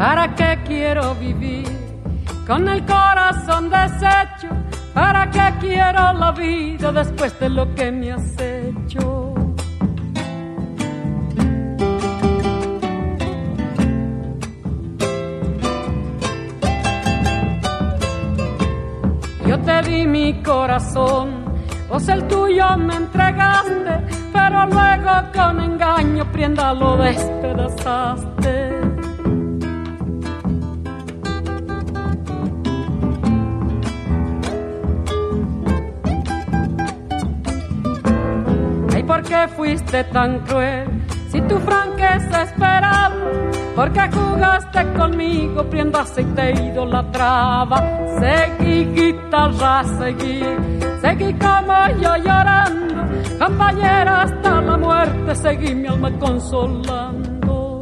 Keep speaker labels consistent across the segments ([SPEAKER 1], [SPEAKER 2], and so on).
[SPEAKER 1] ¿Para qué quiero vivir con el corazón deshecho? ¿Para qué quiero la vida después de lo que me has hecho? Yo te di mi corazón, vos el tuyo me entregaste, pero luego con engaño prenda lo despedazaste. Ay, ¿por qué fuiste tan cruel? Si tu franqueza esperaba, ¿por qué jugaste conmigo? Prenda aceite e idolatraba. Seguí, guitarra, seguí como yo llorando, compañera hasta la muerte, seguí mi alma consolando.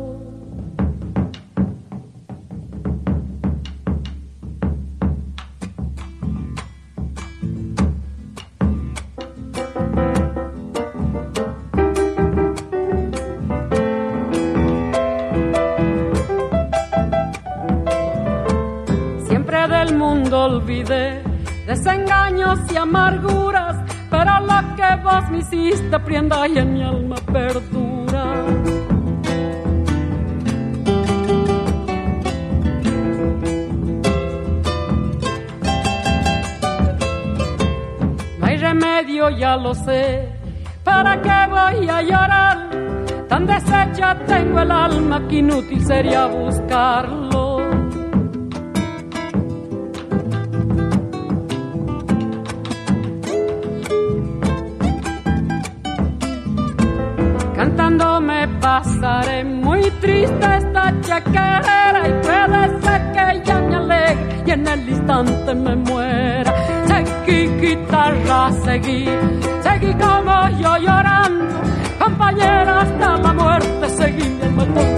[SPEAKER 1] Siempre del mundo olvidé desengaños y amarguras, pero lo que vos me hiciste prenda y en mi alma perdura. No hay remedio, ya lo sé, ¿para qué voy a llorar? Tan deshecha tengo el alma que inútil sería buscarlo. Cantando me pasaré muy triste esta chacarera, y puede ser que ya me alegre y en el instante me muera. Seguí, guitarra, seguí como yo llorando, compañera hasta la muerte, seguí mi alma.